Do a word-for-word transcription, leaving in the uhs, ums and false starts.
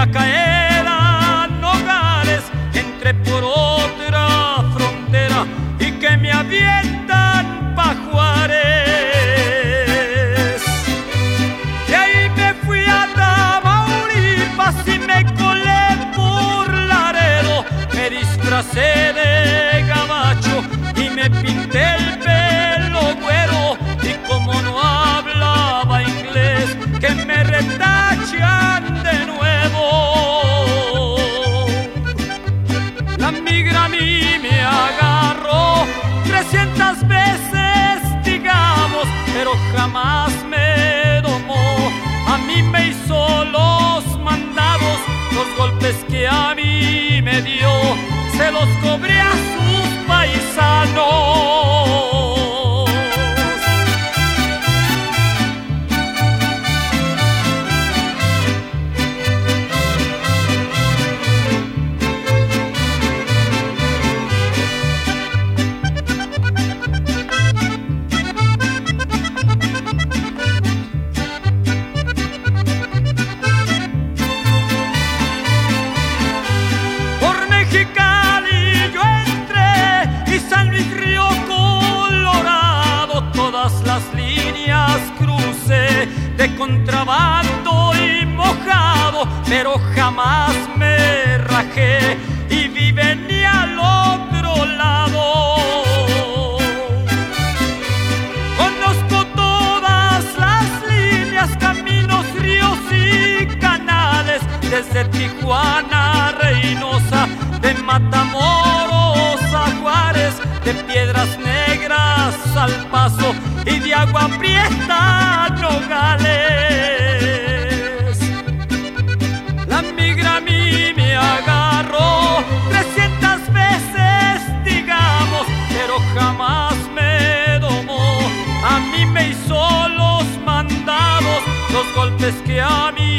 a caer a Nogales, entré por otra frontera y que me avientan pa' Juárez. De ahí me fui a Tamaulipas y me colé por Laredo, me disfracé de gabacho y me pinté el pelo güero, y como no hablaba inglés, que me retachan de nuevo. La migra a mí me agarró trescientas veces, digamos, pero jamás me domó. A mí me hizo los mandados, los golpes que a mí me dio, se los cobré a sus paisanos. De contrabando y mojado, pero jamás me rajé y vive ni al otro lado. Conozco todas las líneas, caminos, ríos y canales, desde Tijuana a Reynosa, de Matamoros a Juárez, de Piedras Negras al Paso y de Agua Prieta a Nogales. La migra a mí me agarró trescientas veces, digamos, pero jamás me domó. A mí me hizo los mandados, los golpes que a mí